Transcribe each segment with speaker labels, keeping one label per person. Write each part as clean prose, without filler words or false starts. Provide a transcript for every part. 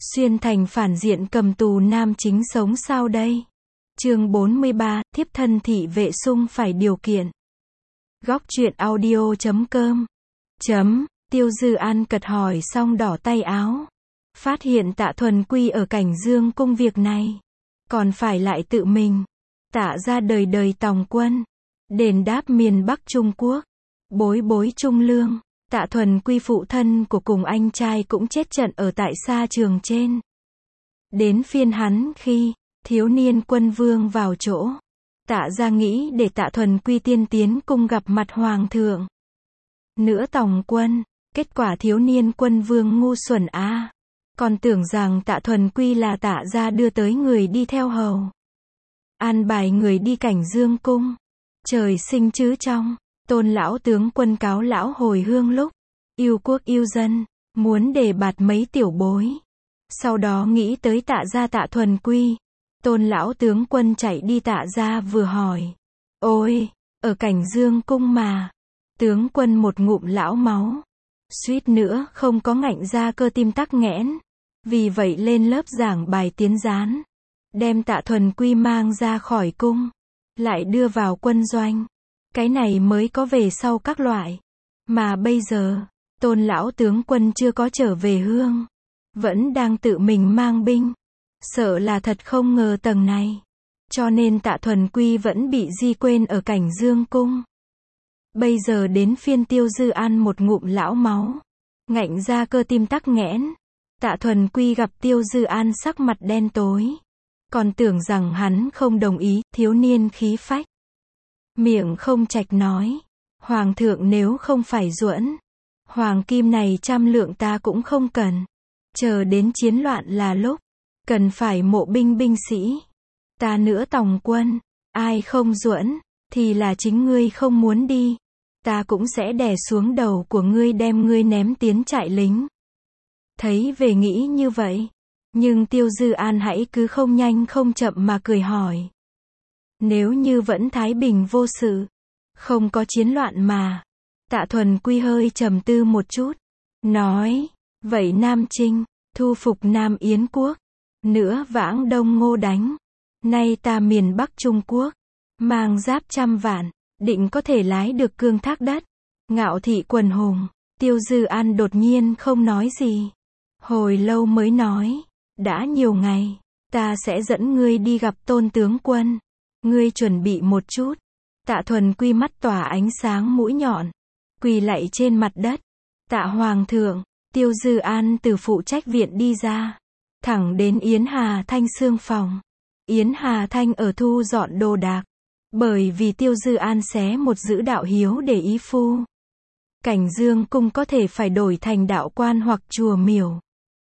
Speaker 1: Xuyên thành phản diện cầm tù nam chính sống sao đây? Chương 43, thiếp thân thị vệ sung phải điều kiện. Góc truyện audio.com. Tiêu Dư An cật hỏi xong đỏ tay áo. Phát hiện Tạ Thuần Quy ở Cảnh Dương cung việc này. Còn phải lại tự mình. Tạ ra đời đời tòng quân. Đền đáp miền Bắc Trung Quốc. Bối bối trung lương. Tạ Thuần Quy phụ thân của cùng anh trai cũng chết trận ở tại Sa Trường trên. Đến phiên hắn khi thiếu niên quân vương vào chỗ. Tạ ra nghĩ để Tạ Thuần Quy tiên tiến cung gặp mặt hoàng thượng. Nữa tòng quân, kết quả thiếu niên quân vương ngu xuẩn a, còn tưởng rằng Tạ Thuần Quy là Tạ ra đưa tới người đi theo hầu. An bài người đi Cảnh Dương cung. Trời sinh chứ trong, Tôn lão tướng quân cáo lão hồi hương lúc yêu quốc yêu dân, muốn đề bạt mấy tiểu bối. Sau đó nghĩ tới Tạ gia Tạ Thuần Quy. Tôn lão tướng quân chạy đi Tạ gia vừa hỏi. Ôi, ở Cảnh Dương cung mà. Tướng quân một ngụm lão máu. Suýt nữa không có ngạnh ra cơ tim tắc nghẽn. Vì vậy lên lớp giảng bài tiến gián. Đem Tạ Thuần Quy mang ra khỏi cung. Lại đưa vào quân doanh. Cái này mới có về sau các loại. Mà bây giờ, Tôn lão tướng quân chưa có trở về hương. Vẫn đang tự mình mang binh. Sợ là thật không ngờ tầng này. Cho nên Tạ Thuần Quy vẫn bị di quên ở Cảnh Dương cung. Bây giờ đến phiên Tiêu Dư An một ngụm lão máu. Ngạnh ra cơ tim tắc nghẽn. Tạ Thuần Quy gặp Tiêu Dư An sắc mặt đen tối. Còn tưởng rằng hắn không đồng ý, thiếu niên khí phách. Miệng không chạch nói. Hoàng thượng nếu không phải duẫn. Hoàng kim này 100 lượng ta cũng không cần. Chờ đến chiến loạn là lúc. Cần phải mộ binh binh sĩ. Ta nữa tòng quân. Ai không duẫn, thì là chính ngươi không muốn đi. Ta cũng sẽ đè xuống đầu của ngươi đem ngươi ném tiến trại lính. Thấy về nghĩ như vậy. Nhưng Tiêu Dư An hãy cứ không nhanh không chậm mà cười hỏi. Nếu như vẫn thái bình vô sự. Không có chiến loạn mà. Tạ Thuần Quy hơi trầm tư một chút. Nói. Vậy Nam Trinh. Thu phục Nam Yến quốc. Nữa vãng Đông Ngô đánh. Nay ta miền Bắc Trung Quốc. Mang giáp 100 vạn. Định có thể lái được cương thác đất. Ngạo thị quần hùng. Tiêu Dư An đột nhiên không nói gì. Hồi lâu mới nói. Đã nhiều ngày. Ta sẽ dẫn ngươi đi gặp Tôn tướng quân. Ngươi chuẩn bị một chút. Tạ Thuần Quy mắt tỏa ánh sáng mũi nhọn. Quỳ lạy trên mặt đất. Tạ hoàng thượng. Tiêu Dư An từ phụ trách viện đi ra. Thẳng đến Yến Hà Thanh xương phòng. Yến Hà Thanh ở thu dọn đồ đạc. Bởi vì Tiêu Dư An xé một giữ đạo hiếu để ý phu. Cảnh Dương cung có thể phải đổi thành đạo quan hoặc chùa miểu.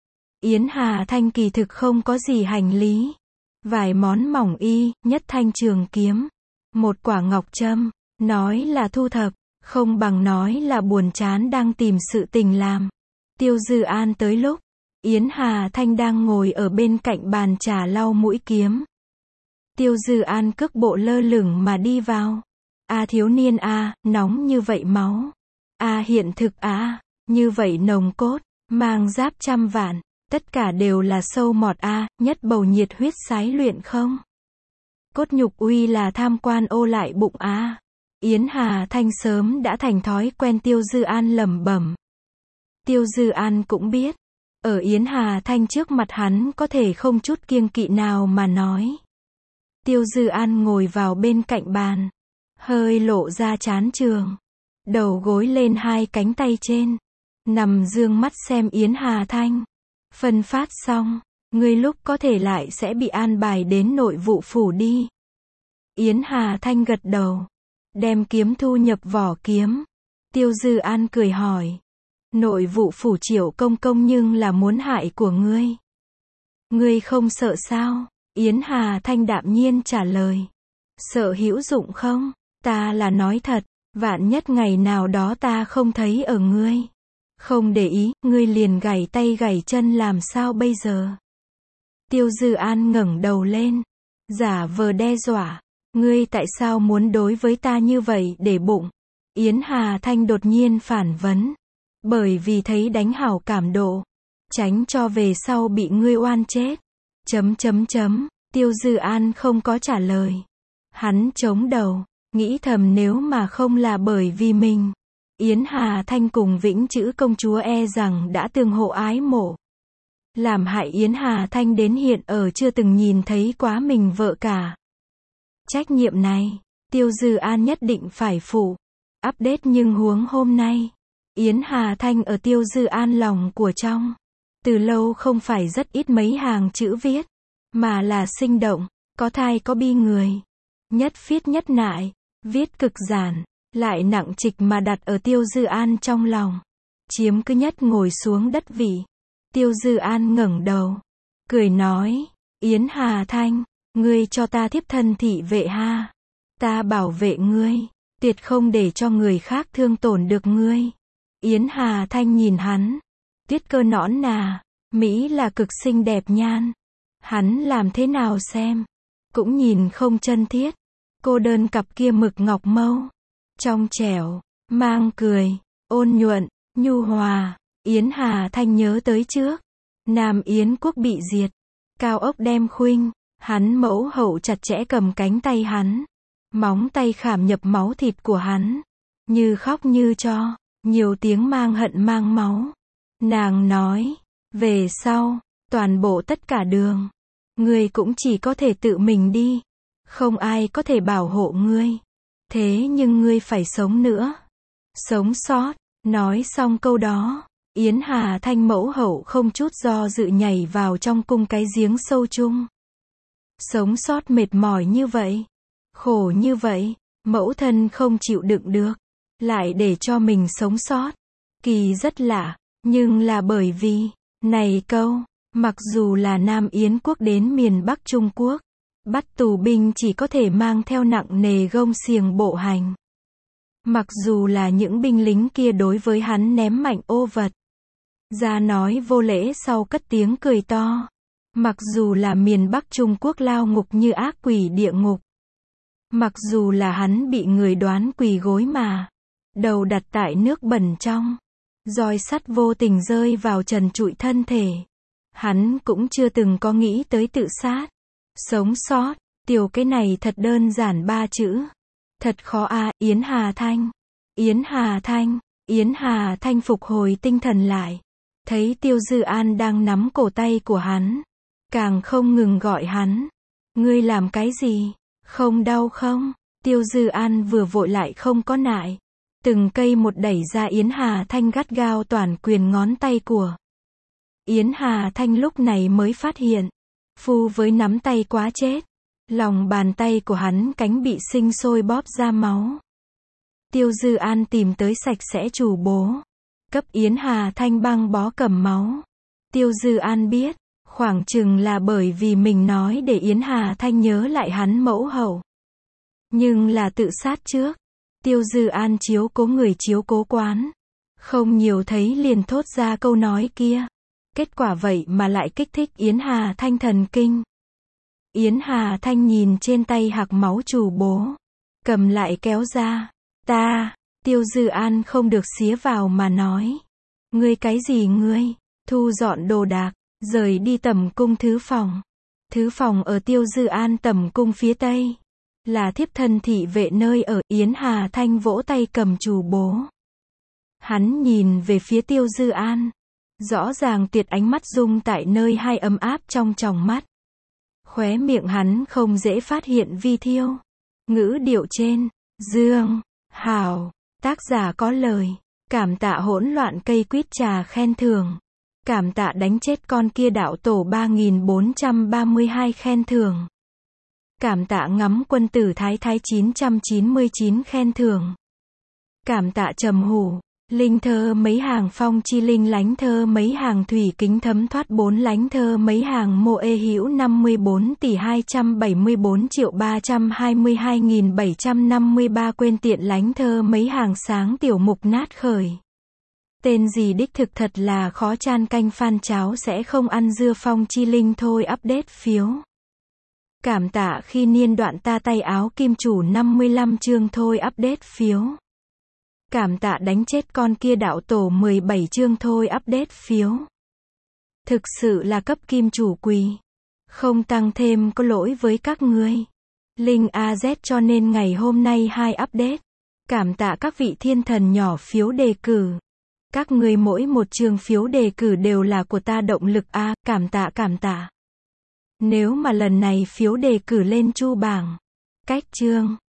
Speaker 1: Yến Hà Thanh kỳ thực không có gì hành lý. Vài món mỏng y, nhất thanh trường kiếm. Một quả ngọc trâm. Nói là thu thập. Không bằng nói là buồn chán đang tìm sự tình làm. Tiêu Dư An tới lúc. Yến Hà Thanh đang ngồi ở bên cạnh bàn trà lau mũi kiếm. Tiêu Dư An cước bộ lơ lửng mà đi vào. A thiếu niên a, nóng như vậy máu. A hiện thực a, như vậy nồng cốt, mang giáp 100 vạn. Tất cả đều là sâu mọt a, nhất bầu nhiệt huyết sái luyện không. Cốt nhục uy là tham quan ô lại bụng a. Yến Hà Thanh sớm đã thành thói quen Tiêu Dư An lẩm bẩm. Tiêu Dư An cũng biết. Ở Yến Hà Thanh trước mặt hắn có thể không chút kiêng kỵ nào mà nói. Tiêu Dư An ngồi vào bên cạnh bàn. Hơi lộ ra trán trường. Đầu gối lên hai cánh tay trên. Nằm dương mắt xem Yến Hà Thanh. Phân phát xong. Ngươi lúc có thể lại sẽ bị an bài đến nội vụ phủ đi. Yến Hà Thanh gật đầu. Đem kiếm thu nhập vỏ kiếm. Tiêu Dư An cười hỏi. Nội vụ phủ Triệu công công nhưng là muốn hại của ngươi. Ngươi không sợ sao? Yến Hà Thanh đạm nhiên trả lời. Sợ hữu dụng không? Ta là nói thật. Vạn nhất ngày nào đó ta không thấy ở ngươi. Không để ý, ngươi liền gãy tay gãy chân làm sao bây giờ? Tiêu Dư An ngẩng đầu lên. Giả vờ đe dọa. Ngươi tại sao muốn đối với ta như vậy để bụng? Yến Hà Thanh đột nhiên phản vấn. Bởi vì thấy đánh hảo cảm độ. Tránh cho về sau bị ngươi oan chết. Tiêu Dư An không có trả lời. Hắn chống đầu, nghĩ thầm nếu mà không là bởi vì mình, Yến Hà Thanh cùng Vĩnh Chữ công chúa e rằng đã tương hộ ái mộ. Làm hại Yến Hà Thanh đến hiện ở chưa từng nhìn thấy quá mình vợ cả. Trách nhiệm này, Tiêu Dư An nhất định phải phụ. Update nhưng huống hôm nay, Yến Hà Thanh ở Tiêu Dư An lòng của trong. Từ lâu không phải rất ít mấy hàng chữ viết, mà là sinh động, có thai có bi người. Nhất phiết nhất nại, viết cực giản, lại nặng trịch mà đặt ở Tiêu Dư An trong lòng. Chiếm cứ nhất ngồi xuống đất vị. Tiêu Dư An ngẩng đầu, cười nói, Yến Hà Thanh, ngươi cho ta thiếp thân thị vệ ha. Ta bảo vệ ngươi, tuyệt không để cho người khác thương tổn được ngươi. Yến Hà Thanh nhìn hắn, tuyết cơ nõn nà, Mỹ là cực xinh đẹp nhan. Hắn làm thế nào xem, cũng nhìn không chân thiết. Cô đơn cặp kia mực ngọc mâu, trong trẻo, mang cười, ôn nhuận, nhu hòa. Yến Hà Thanh nhớ tới trước, Nam Yến quốc bị diệt, Cao Ốc đem khuynh, hắn mẫu hậu chặt chẽ cầm cánh tay hắn, móng tay khảm nhập máu thịt của hắn, như khóc như cho, nhiều tiếng mang hận mang máu. Nàng nói, về sau, toàn bộ tất cả đường, ngươi cũng chỉ có thể tự mình đi, không ai có thể bảo hộ ngươi. Thế nhưng ngươi phải sống nữa, sống sót. Nói xong câu đó, Yến Hà Thanh mẫu hậu không chút do dự nhảy vào trong cung cái giếng sâu chung. Sống sót mệt mỏi như vậy, khổ như vậy, mẫu thân không chịu đựng được, lại để cho mình sống sót. Kỳ rất lạ, nhưng là bởi vì, này câu, mặc dù là Nam Yến quốc đến miền Bắc Trung Quốc, bắt tù binh chỉ có thể mang theo nặng nề gông xiềng bộ hành. Mặc dù là những binh lính kia đối với hắn ném mạnh ô vật, ra nói vô lễ sau cất tiếng cười to. Mặc dù là miền Bắc Trung Quốc lao ngục như ác quỷ địa ngục. Mặc dù là hắn bị người đoán quỳ gối mà, đầu đặt tại nước bẩn trong, roi sắt vô tình rơi vào trần trụi thân thể. Hắn cũng chưa từng có nghĩ tới tự sát. Sống sót, tiểu cái này thật đơn giản 3 chữ. Thật khó à. Yến Hà Thanh, Yến Hà Thanh, Yến Hà Thanh phục hồi tinh thần lại. Thấy Tiêu Dư An đang nắm cổ tay của hắn, càng không ngừng gọi hắn. Ngươi làm cái gì? Không đau không? Tiêu Dư An vừa vội lại không có nại. Từng cây một đẩy ra Yến Hà Thanh gắt gao toàn quyền ngón tay của. Yến Hà Thanh lúc này mới phát hiện, phu với nắm tay quá chết. Lòng bàn tay của hắn cánh bị sinh sôi bóp ra máu. Tiêu Dư An tìm tới sạch sẽ chủ bố, cấp Yến Hà Thanh băng bó cầm máu. Tiêu Dư An biết, khoảng chừng là bởi vì mình nói để Yến Hà Thanh nhớ lại hắn mẫu hậu. Nhưng là tự sát trước. Tiêu Dư An chiếu cố người chiếu cố quán. Không nhiều thấy liền thốt ra câu nói kia. Kết quả vậy mà lại kích thích Yến Hà Thanh thần kinh. Yến Hà Thanh nhìn trên tay hạc máu chủ bố, cầm lại kéo ra. Ta, Tiêu Dư An không được xía vào mà nói. Ngươi cái gì ngươi? Thu dọn đồ đạc, rời đi tẩm cung thứ phòng. Thứ phòng ở Tiêu Dư An tẩm cung phía tây, là thiếp thân thị vệ nơi ở. Yến Hà Thanh vỗ tay cầm chủ bố. Hắn nhìn về phía Tiêu Dư An, rõ ràng tuyệt ánh mắt dung tại nơi hai ấm áp trong tròng mắt. Khóe miệng hắn không dễ phát hiện vi thiêu. Ngữ điệu trên, Dương, hảo, tác giả có lời. Cảm tạ hỗn loạn cây quýt trà khen thưởng. Cảm tạ đánh chết con kia đạo tổ 3432 khen thưởng. Cảm tạ ngắm quân tử thái thái 999 khen thưởng. Cảm tạ trầm hủ, linh thơ mấy hàng phong chi linh lánh thơ mấy hàng thủy kính thấm thoát 4 lánh thơ mấy hàng mộ ê hữu 54 tỷ 274 triệu 322.753 quên tiện lánh thơ mấy hàng sáng tiểu mục nát khởi. Tên gì đích thực thật là khó chan canh phan cháo sẽ không ăn dưa phong chi linh thôi. Update phiếu. Cảm tạ khi niên đoạn ta tay áo kim chủ 55 chương thôi. Update phiếu. Cảm tạ đánh chết con kia đạo tổ 17 chương thôi. Update phiếu. Thực sự là cấp kim chủ quỳ. Không tăng thêm có lỗi với các ngươi. Linh AZ cho nên ngày hôm nay 2 update. Cảm tạ các vị thiên thần nhỏ phiếu đề cử. Các ngươi mỗi một trường phiếu đề cử đều là của ta động lực a, cảm tạ. Nếu mà lần này phiếu đề cử lên chu bảng, cách chương